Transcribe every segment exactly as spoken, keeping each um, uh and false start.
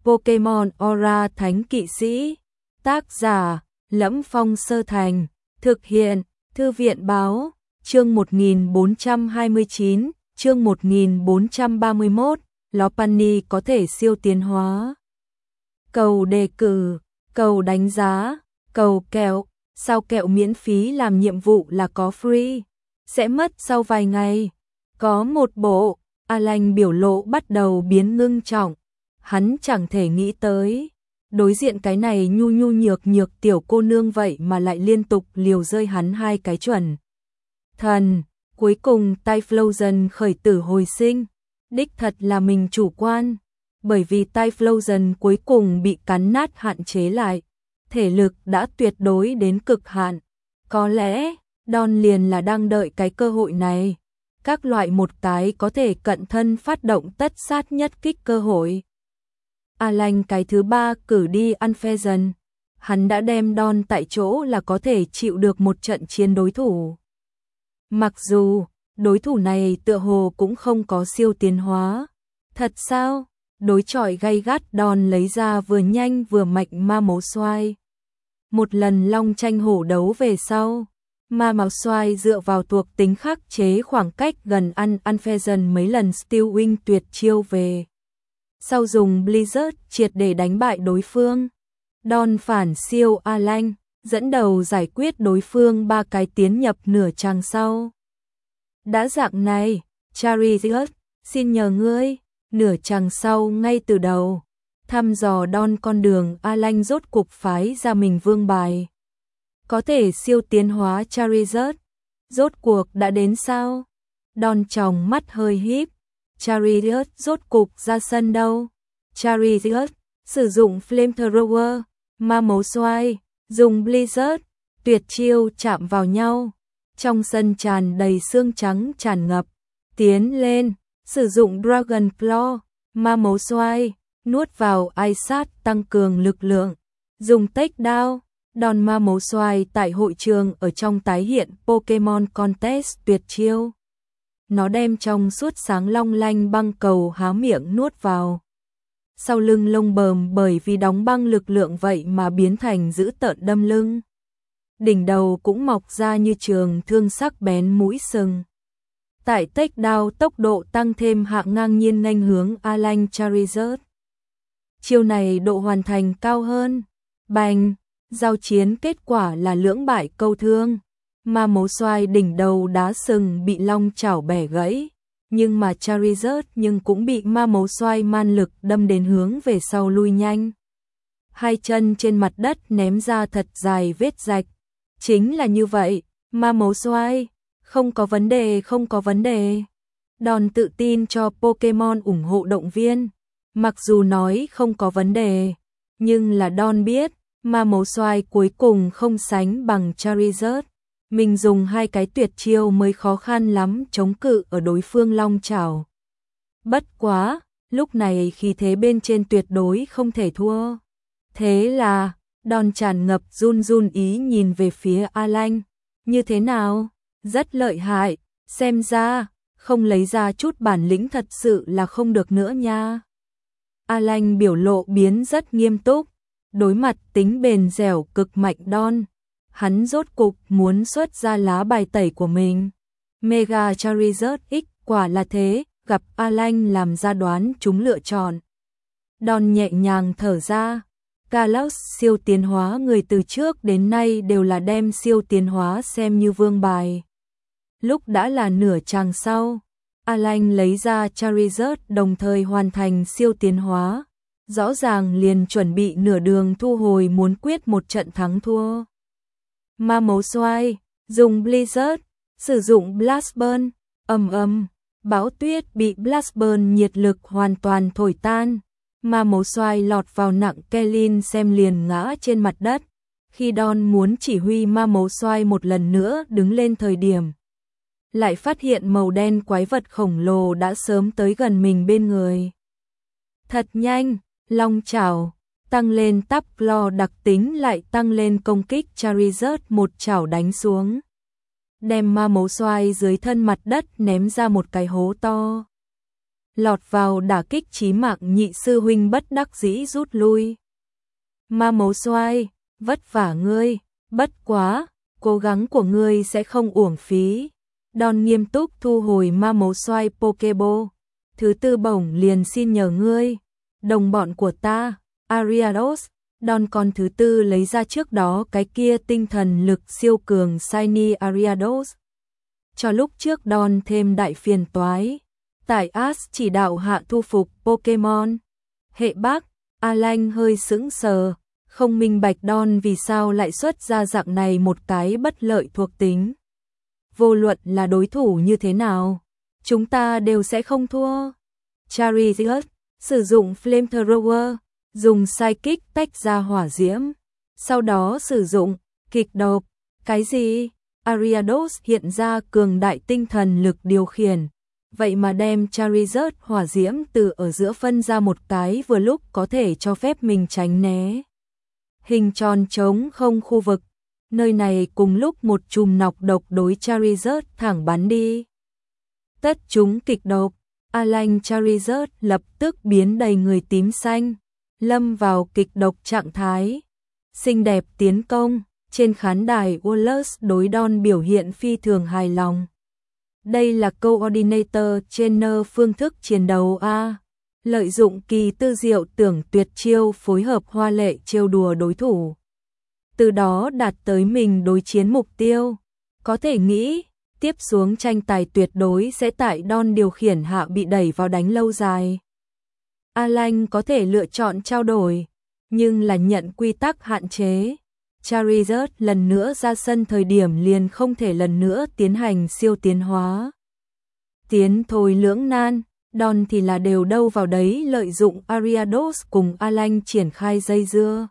Pokemon Aura Thánh Kỵ Sĩ. Tác giả: Lẫm Phong Sơ Thành. Thực hiện: Thư viện báo. Chương một nghìn bốn trăm hai mươi chín, chương một nghìn bốn trăm ba mươi mốt, Lopunny có thể siêu tiến hóa. Cầu đề cử, cầu đánh giá, cầu kẹo, sao kẹo miễn phí làm nhiệm vụ là có free, sẽ mất sau vài ngày. Có một bộ, Alan biểu lộ bắt đầu biến ngưng trọng, hắn chẳng thể nghĩ tới. Đối diện cái này nhu nhu nhược nhược tiểu cô nương vậy mà lại liên tục liều rơi hắn hai cái chuẩn. Thần, cuối cùng Typhlosion khởi tử hồi sinh, đích thật là mình chủ quan, bởi vì Typhlosion cuối cùng bị cắn nát hạn chế lại, thể lực đã tuyệt đối đến cực hạn. Có lẽ, Don liền là đang đợi cái cơ hội này, các loại một cái có thể cận thân phát động tất sát nhất kích cơ hội. Alan cái thứ ba cử đi Unfezant, hắn đã đem Don tại chỗ là có thể chịu được một trận chiến đối thủ. Mặc dù, đối thủ này tựa hồ cũng không có siêu tiến hóa. Thật sao? Đối chọi gay gắt Don lấy ra vừa nhanh vừa mạnh ma máu xoai. Một lần long tranh hổ đấu về sau, ma máu xoai dựa vào thuộc tính khắc chế khoảng cách gần ăn Unfezant mấy lần Steel Wing tuyệt chiêu về. Sau dùng Blizzard triệt để đánh bại đối phương, Don phản siêu Alan, dẫn đầu giải quyết đối phương ba cái tiến nhập nửa chàng sau. Đã dạng này, Charizard, xin nhờ ngươi, nửa chàng sau ngay từ đầu, thăm dò Don con đường Alan rốt cục phái ra mình vương bài. Có thể siêu tiến hóa Charizard, rốt cuộc đã đến sao? Don tròng mắt hơi híp, Charizard rốt cục ra sân đâu? Charizard, sử dụng Flamethrower, ma máu xoay, dùng Blizzard, tuyệt chiêu chạm vào nhau. Trong sân tràn đầy xương trắng tràn ngập, tiến lên, sử dụng Dragon Claw, ma máu xoay, nuốt vào ai sát tăng cường lực lượng, dùng takedown, đòn ma máu xoay tại hội trường ở trong tái hiện Pokemon Contest tuyệt chiêu. Nó đem trong suốt sáng long lanh băng cầu há miệng nuốt vào. Sau lưng lông bờm bởi vì đóng băng lực lượng vậy mà biến thành dữ tợn đâm lưng. Đỉnh đầu cũng mọc ra như trường thương sắc bén mũi sừng. Tại takedown tốc độ tăng thêm hạng ngang nhiên nghênh hướng Alan Charizard. Chiêu này độ hoàn thành cao hơn. Bành, giao chiến kết quả là lưỡng bại câu thương. Ma máu xoay đỉnh đầu đá sừng bị long chảo bẻ gãy, nhưng mà Charizard nhưng cũng bị ma máu xoay man lực đâm đến hướng về sau lui nhanh. Hai chân trên mặt đất ném ra thật dài vết rạch. Chính là như vậy, ma máu xoay, không có vấn đề không có vấn đề. Don tự tin cho Pokemon ủng hộ động viên, mặc dù nói không có vấn đề, nhưng là Don biết, ma máu xoay cuối cùng không sánh bằng Charizard. Mình dùng hai cái tuyệt chiêu mới khó khăn lắm chống cự ở đối phương long chảo. Bất quá, lúc này khí thế bên trên tuyệt đối không thể thua. Thế là, Don tràn ngập run run ý nhìn về phía Alan. Như thế nào? Rất lợi hại, xem ra, không lấy ra chút bản lĩnh thật sự là không được nữa nha. Alan biểu lộ biến rất nghiêm túc, đối mặt tính bền dẻo cực mạnh Don. Hắn rốt cục muốn xuất ra lá bài tẩy của mình. Mega Charizard X quả là thế, gặp Alan làm ra đoán chúng lựa chọn. Don nhẹ nhàng thở ra. Kalos siêu tiến hóa người từ trước đến nay đều là đem siêu tiến hóa xem như vương bài. Lúc đã là nửa chàng sau, Alan lấy ra Charizard đồng thời hoàn thành siêu tiến hóa. Rõ ràng liền chuẩn bị nửa đường thu hồi muốn quyết một trận thắng thua. Ma máu xoay, dùng Blizzard, sử dụng Blast Burn, ầm ầm, bão tuyết bị Blast Burn nhiệt lực hoàn toàn thổi tan. Ma máu xoay lọt vào nặng Kellin xem liền ngã trên mặt đất. Khi Don muốn chỉ huy ma máu xoay một lần nữa đứng lên thời điểm, lại phát hiện màu đen quái vật khổng lồ đã sớm tới gần mình bên người. Thật nhanh, long chảo, tăng lên tắp claw đặc tính lại tăng lên công kích Charizard một chảo đánh xuống. Đem ma máu xoay dưới thân mặt đất ném ra một cái hố to. lọt vào đả kích chí mạng, nhị sư huynh bất đắc dĩ rút lui. Ma Mấu Xoay, vất vả ngươi, bất quá, cố gắng của ngươi sẽ không uổng phí. Don nghiêm túc thu hồi Ma Mấu Xoay Pokeball. Thứ tư bổng liền xin nhờ ngươi, đồng bọn của ta, Ariados. Don con thứ tư lấy ra trước đó cái kia tinh thần lực siêu cường Shiny Ariados. Cho lúc trước Don thêm đại phiền toái. Tại Ash chỉ đạo hạ thu phục Pokemon. Hệ Bắc, Alan hơi sững sờ, không minh bạch Don vì sao lại xuất ra dạng này một cái bất lợi thuộc tính. Vô luận là đối thủ như thế nào, chúng ta đều sẽ không thua. Charizard sử dụng Flamethrower, dùng Psychic tách ra hỏa diễm, sau đó sử dụng kịch độc. Cái gì? Ariados hiện ra cường đại tinh thần lực điều khiển, vậy mà đem Charizard hỏa diễm từ ở giữa phân ra một cái vừa lúc có thể cho phép mình tránh né. Hình tròn trống không khu vực, nơi này cùng lúc một chùm nọc độc đối Charizard thẳng bắn đi. Tất chúng kịch độc, Alan Charizard lập tức biến đầy người tím xanh, lâm vào kịch độc trạng thái. Xinh đẹp tiến công, trên khán đài Wallace đối Don biểu hiện phi thường hài lòng. Đây là Coordinator Trainer phương thức chiến đấu A. Lợi dụng kỳ tư diệu tưởng tuyệt chiêu phối hợp hoa lệ trêu đùa đối thủ. Từ đó đạt tới mình đối chiến mục tiêu. Có thể nghĩ, tiếp xuống tranh tài tuyệt đối sẽ tại Don điều khiển hạ bị đẩy vào đánh lâu dài. Alan có thể lựa chọn trao đổi, nhưng là nhận quy tắc hạn chế. Charizard lần nữa ra sân thời điểm liền không thể lần nữa tiến hành siêu tiến hóa. Tiến thôi lưỡng nan, Don thì là đều đâu vào đấy lợi dụng Ariados cùng Alan triển khai dây dưa.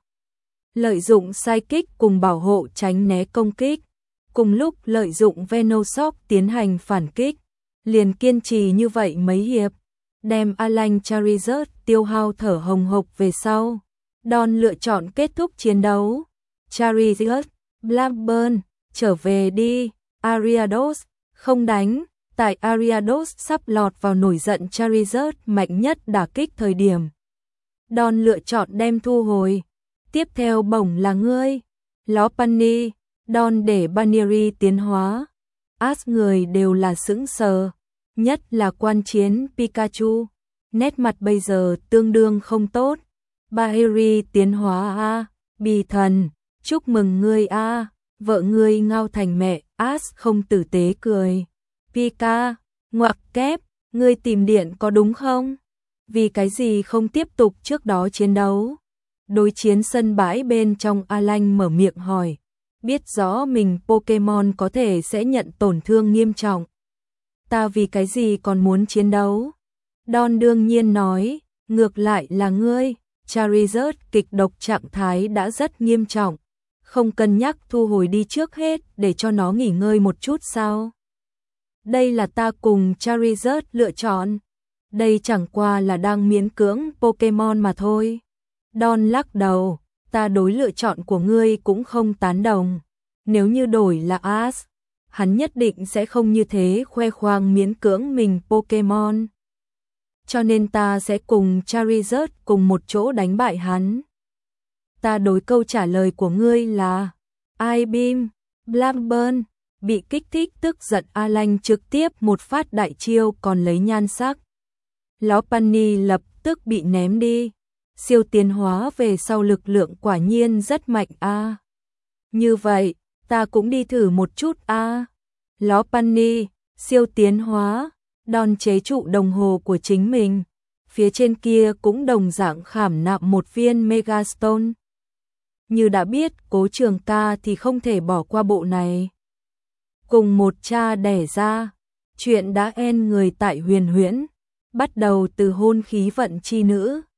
Lợi dụng Psychic cùng bảo hộ tránh né công kích, cùng lúc lợi dụng Venoshock tiến hành phản kích. Liền kiên trì như vậy mấy hiệp, đem Alan Charizard tiêu hao thở hồng hộc về sau. Don lựa chọn kết thúc chiến đấu. Charizard, Blackburn, trở về đi, Ariados, không đánh. Tại Ariados sắp lọt vào nổi giận Charizard mạnh nhất đả kích thời điểm, Don lựa chọn đem thu hồi. Tiếp theo bổng là ngươi, Lopunny. Don để Baneri tiến hóa. Ash người đều là sững sờ, nhất là quan chiến Pikachu. Nét mặt bây giờ tương đương không tốt. Baneri tiến hóa a, Bì thần, chúc mừng ngươi a, vợ ngươi ngao thành mẹ. Ash không tử tế cười. Pika, ngoặc kép, ngươi tìm điện có đúng không? Vì cái gì không tiếp tục trước đó chiến đấu? Đối chiến sân bãi bên trong Alan mở miệng hỏi, biết rõ mình Pokemon có thể sẽ nhận tổn thương nghiêm trọng. Ta vì cái gì còn muốn chiến đấu? Don đương nhiên nói, ngược lại là ngươi, Charizard kịch độc trạng thái đã rất nghiêm trọng, không cân nhắc thu hồi đi trước hết để cho nó nghỉ ngơi một chút sao? Đây là ta cùng Charizard lựa chọn. Đây chẳng qua là đang miễn cưỡng Pokemon mà thôi. Don lắc đầu, ta đối lựa chọn của ngươi cũng không tán đồng. Nếu như đổi là Ash, hắn nhất định sẽ không như thế khoe khoang miễn cưỡng mình Pokemon. Cho nên ta sẽ cùng Charizard cùng một chỗ đánh bại hắn. Ta đối câu trả lời của ngươi là I-Beam, Blackburn. Bị kích thích tức giận Alan trực tiếp một phát đại chiêu còn lấy nhan sắc. Lopunny lập tức bị ném đi. Siêu tiến hóa về sau lực lượng quả nhiên rất mạnh a. À. Như vậy, ta cũng đi thử một chút a. À. Lopunny, siêu tiến hóa, Don chế trụ đồng hồ của chính mình. Phía trên kia cũng đồng dạng khảm nạm một viên Megastone. Như đã biết Cố Trường Ca thì không thể bỏ qua bộ này. Cùng một cha đẻ ra, chuyện đã en người tại Huyền Huyễn, bắt đầu từ hôn khí vận chi nữ.